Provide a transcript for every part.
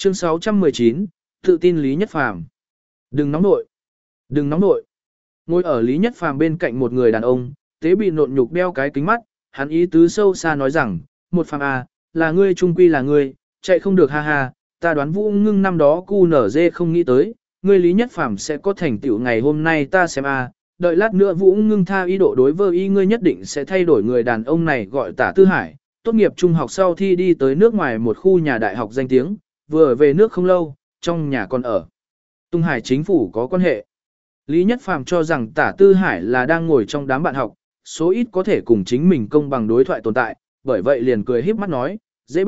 Chương 619, tự tin Lý Nhất Phàm. Đừng nóng nội. Đừng nóng nội. Ngồi ở Lý Nhất Phàm bên cạnh một người đàn ông, tế bị nộn nhục đeo cái kính mắt, hắn ý tứ sâu xa nói rằng, một Phàm à, là ngươi trung quy là ngươi, chạy không được ha ha, ta đoán Vũ Ngưng năm đó cu nở dê không nghĩ tới, ngươi Lý Nhất Phàm sẽ có thành tựu ngày hôm nay ta xem à, đợi lát nữa Vũ Ngưng tha ý độ đối với ngươi nhất định sẽ thay đổi người đàn ông này gọi Tả Tư Hải, tốt nghiệp trung học sau thi đi tới nước ngoài một khu nhà đại học danh tiếng, vừa về nước không lâu, trong nhà còn ở. Tung Hải chính phủ có quan hệ. Lý Nhất Phàm cho rằng Tả Tư Hải là đang ngồi trong đám bạn học, số ít có thể cùng chính mình công bằng đối thoại tồn tại, bởi vậy liền cười híp mắt nói,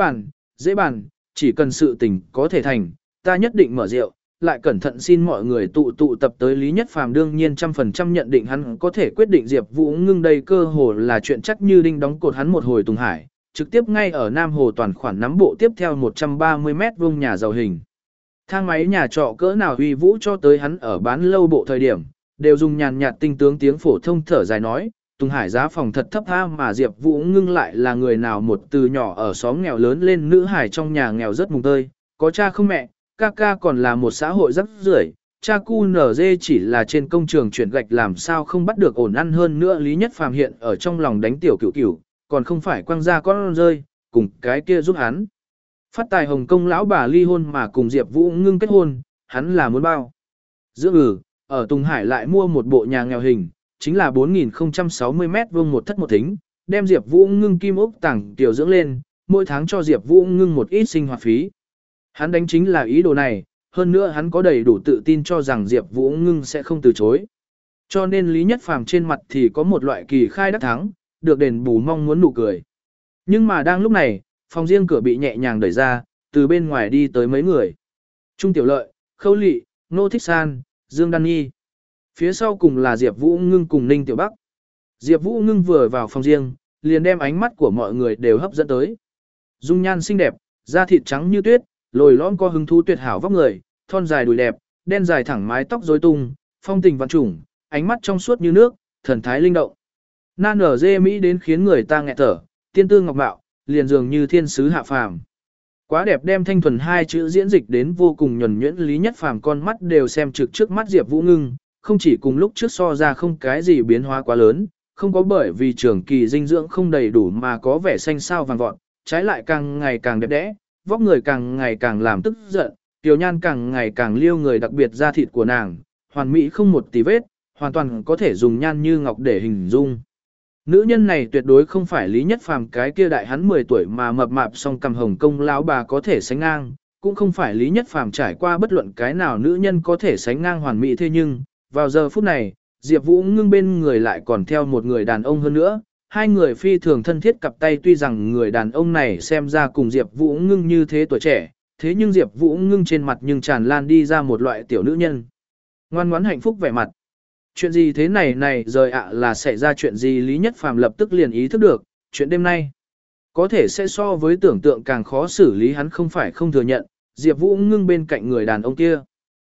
dễ bàn, chỉ cần sự tình có thể thành, ta nhất định mở rượu, lại cẩn thận xin mọi người tụ tập tới Lý Nhất Phàm đương nhiên 100% nhận định hắn có thể quyết định Diệp Vũ Ngưng đây cơ hồ là chuyện chắc như đinh đóng cột hắn một hồi Tùng Hải, trực tiếp ngay ở Nam Hồ toàn khoản nắm bộ tiếp theo 130 mét vuông nhà giàu hình. Thang máy nhà trọ cỡ nào uy vũ cho tới hắn ở bán lâu bộ thời điểm, đều dùng nhàn nhạt tinh tướng tiếng phổ thông thở dài nói, Tùng Hải giá phòng thật thấp tha mà Diệp Vũ Ngưng lại là người nào một từ nhỏ ở xóm nghèo lớn lên nữ hải trong nhà nghèo rất mùng tơi, có cha không mẹ, ca còn là một xã hội rắc rưởi, cha cu nở dê chỉ là trên công trường chuyển gạch làm sao không bắt được ổn ăn hơn nữa Lý Nhất Phàm hiện ở trong lòng đánh tiểu cửu, còn không phải quăng ra con rơi, cùng cái kia giúp hắn. Phát tài Hồng Kông lão bà ly hôn mà cùng Diệp Vũ Ngưng kết hôn, hắn là muốn bao. Dưỡng ở Tùng Hải lại mua một bộ nhà nghèo hình, chính là 4060 mét vuông một thất một thính, đem Diệp Vũ Ngưng kim ốc tàng tiểu dưỡng lên, mỗi tháng cho Diệp Vũ Ngưng một ít sinh hoạt phí. Hắn đánh chính là ý đồ này, hơn nữa hắn có đầy đủ tự tin cho rằng Diệp Vũ Ngưng sẽ không từ chối. Cho nên Lý Nhất Phàm trên mặt thì có một loại kỳ khai đắc thắng, được đền bù mong muốn nụ cười. Nhưng mà đang lúc này, phòng riêng cửa bị nhẹ nhàng đẩy ra, từ bên ngoài đi tới mấy người. Trung Tiểu Lợi, Khâu Lị, Nô Thích San, Dương Đan Nhi. Phía sau cùng là Diệp Vũ Ngưng cùng Ninh Tiểu Bắc. Diệp Vũ Ngưng vừa vào phòng riêng, liền đem ánh mắt của mọi người đều hấp dẫn tới. Dung nhan xinh đẹp, da thịt trắng như tuyết, lồi lõm có hứng thú tuyệt hảo vóc người, thon dài đùi đẹp, đen dài thẳng mái tóc rối tung, phong tình vạn trùng, ánh mắt trong suốt như nước, thần thái linh động. Nan ở dê mỹ đến khiến người ta nghẹt thở, tiên tư ngọc mạo, liền dường như thiên sứ hạ phàm. Quá đẹp đem thanh thuần hai chữ diễn dịch đến vô cùng nhuần nhuyễn Lý Nhất Phàm con mắt đều xem trực trước mắt Diệp Vũ Ngưng, không chỉ cùng lúc trước so ra không cái gì biến hóa quá lớn, không có bởi vì trường kỳ dinh dưỡng không đầy đủ mà có vẻ xanh xao vàng vọt, trái lại càng ngày càng đẹp đẽ, vóc người càng ngày càng làm tức giận, tiểu nhan càng ngày càng liêu người đặc biệt da thịt của nàng, hoàn mỹ không một tí vết, hoàn toàn có thể dùng nhan như ngọc để hình dung. Nữ nhân này tuyệt đối không phải Lý Nhất Phàm cái kia đại hắn 10 tuổi mà mập mạp song cằm Hồng Kông lão bà có thể sánh ngang, cũng không phải Lý Nhất Phàm trải qua bất luận cái nào nữ nhân có thể sánh ngang hoàn mỹ thế nhưng, vào giờ phút này, Diệp Vũ Ngưng bên người lại còn theo một người đàn ông hơn nữa, hai người phi thường thân thiết cặp tay tuy rằng người đàn ông này xem ra cùng Diệp Vũ Ngưng như thế tuổi trẻ, thế nhưng Diệp Vũ Ngưng trên mặt nhưng tràn lan đi ra một loại tiểu nữ nhân. Ngoan ngoãn hạnh phúc vẻ mặt. Chuyện gì thế này rời ạ là xảy ra chuyện gì Lý Nhất Phàm lập tức liền ý thức được, chuyện đêm nay có thể sẽ so với tưởng tượng càng khó xử lý hắn không phải không thừa nhận, Diệp Vũ Ngưng bên cạnh người đàn ông kia.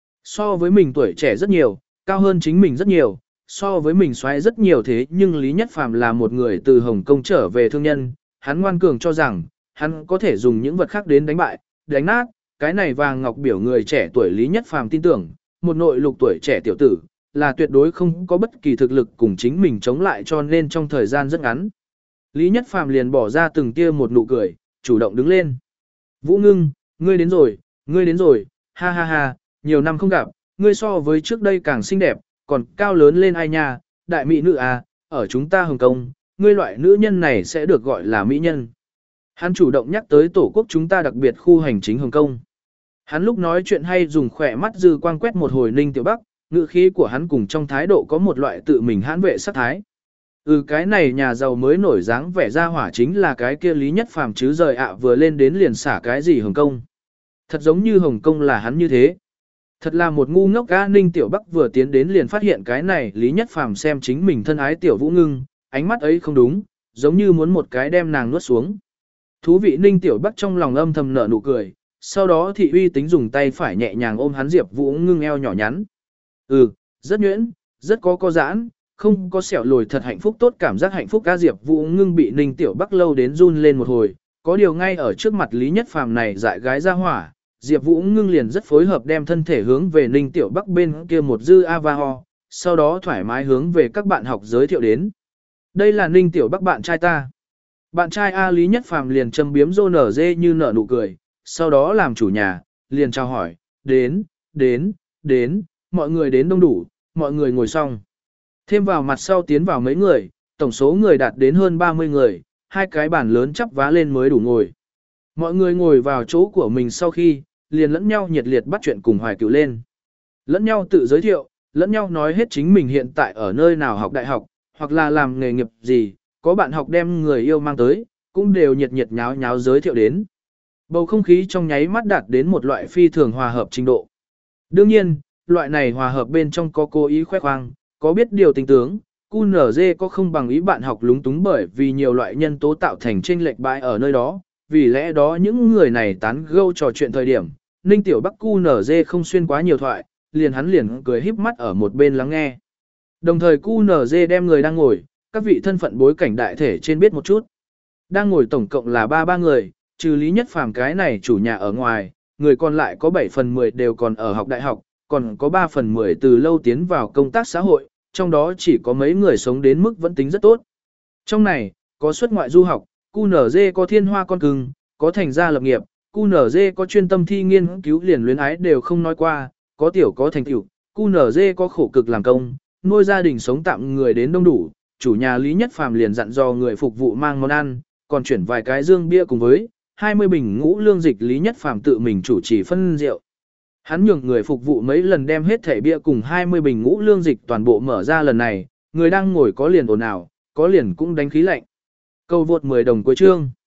So với mình tuổi trẻ rất nhiều, cao hơn chính mình rất nhiều, so với mình xoáy rất nhiều thế nhưng Lý Nhất Phàm là một người từ Hồng Kông trở về thương nhân, hắn ngoan cường cho rằng, hắn có thể dùng những vật khác đến đánh bại, đánh nát, cái này vàng ngọc biểu người trẻ tuổi Lý Nhất Phàm tin tưởng, một nội lục tuổi trẻ tiểu tử, là tuyệt đối không có bất kỳ thực lực cùng chính mình chống lại cho nên trong thời gian rất ngắn. Lý Nhất Phàm liền bỏ ra từng tia một nụ cười, chủ động đứng lên. Vũ Ngưng, ngươi đến rồi, ha ha ha, nhiều năm không gặp, ngươi so với trước đây càng xinh đẹp, còn cao lớn lên ai nha, đại mỹ nữ à, ở chúng ta Hồng Kông, ngươi loại nữ nhân này sẽ được gọi là mỹ nhân. Hắn chủ động nhắc tới tổ quốc chúng ta đặc biệt khu hành chính Hồng Kông. Hắn lúc nói chuyện hay dùng khỏe mắt dư quang quét một hồi Ninh Tiểu Bắc, ngữ khí của hắn cùng trong thái độ có một loại tự mình hãn vệ sát thái. Cái này nhà giàu mới nổi dáng vẻ ra hỏa chính là cái kia Lý Nhất Phàm chứ rời ạ vừa lên đến liền xả cái gì Hồng Kông. Thật giống như Hồng Kông là hắn như thế. Thật là một ngu ngốc ga Ninh Tiểu Bắc vừa tiến đến liền phát hiện cái này Lý Nhất Phàm xem chính mình thân ái Tiểu Vũ Ngưng, ánh mắt ấy không đúng, giống như muốn một cái đem nàng nuốt xuống. Thú vị Ninh Tiểu Bắc trong lòng âm thầm nở nụ cười, sau đó thị uy tính dùng tay phải nhẹ nhàng ôm hắn Diệp Vũ Ngưng eo nhỏ nhắn. Rất nhuyễn, rất có giãn, không có sẹo lồi thật hạnh phúc tốt cảm giác hạnh phúc ca Diệp Vũ Ngưng bị Ninh Tiểu Bắc lâu đến run lên một hồi, có điều ngay ở trước mặt Lý Nhất Phàm này dại gái ra hỏa, Diệp Vũ Ngưng liền rất phối hợp đem thân thể hướng về Ninh Tiểu Bắc bên kia một dư Avaho, sau đó thoải mái hướng về các bạn học giới thiệu đến. Đây là Ninh Tiểu Bắc bạn trai ta. Bạn trai A Lý Nhất Phàm liền châm biếm rô nở dê như nở nụ cười, sau đó làm chủ nhà, liền chào hỏi, đến, mọi người đến đông đủ, mọi người ngồi xong. Thêm vào mặt sau tiến vào mấy người, tổng số người đạt đến hơn 30 người, hai cái bàn lớn chắp vá lên mới đủ ngồi. Mọi người ngồi vào chỗ của mình sau khi, liền lẫn nhau nhiệt liệt bắt chuyện cùng hoài cựu lên. Lẫn nhau tự giới thiệu, lẫn nhau nói hết chính mình hiện tại ở nơi nào học đại học, hoặc là làm nghề nghiệp gì, có bạn học đem người yêu mang tới, cũng đều nhiệt nhiệt nháo nháo giới thiệu đến. Bầu không khí trong nháy mắt đạt đến một loại phi thường hòa hợp trình độ. Đương nhiên, loại này hòa hợp bên trong có cố ý khoe khoang, có biết điều tình tướng, QNZ có không bằng ý bạn học lúng túng bởi vì nhiều loại nhân tố tạo thành chênh lệch bãi ở nơi đó, vì lẽ đó những người này tán gẫu trò chuyện thời điểm, Ninh Tiểu Bắc QNZ không xuyên quá nhiều thoại, hắn liền cười híp mắt ở một bên lắng nghe. Đồng thời QNZ đem người đang ngồi, các vị thân phận bối cảnh đại thể trên biết một chút. Đang ngồi tổng cộng là 33 người, trừ Lý Nhất Phàm cái này chủ nhà ở ngoài, người còn lại có 7 phần 10 đều còn ở học đại học, còn có 3 phần 10 từ lâu tiến vào công tác xã hội, trong đó chỉ có mấy người sống đến mức vẫn tính rất tốt. Trong này, có xuất ngoại du học, QNZ có thiên hoa con cưng, có thành gia lập nghiệp, QNZ có chuyên tâm thi nghiên cứu liền luyến ái đều không nói qua, có tiểu có thành tựu, QNZ có khổ cực làm công, nuôi gia đình sống tạm người đến đông đủ, chủ nhà Lý Nhất Phàm liền dặn dò người phục vụ mang món ăn, còn chuyển vài cái dương bia cùng với 20 bình ngũ lương dịch Lý Nhất Phàm tự mình chủ trì phân rượu. Hắn nhường người phục vụ mấy lần đem hết thẻ bia cùng 20 bình ngũ lương dịch toàn bộ mở ra lần này, người đang ngồi có liền ồn ào, có liền cũng đánh khí lạnh. Câu vượt 10 đồng cuối chương.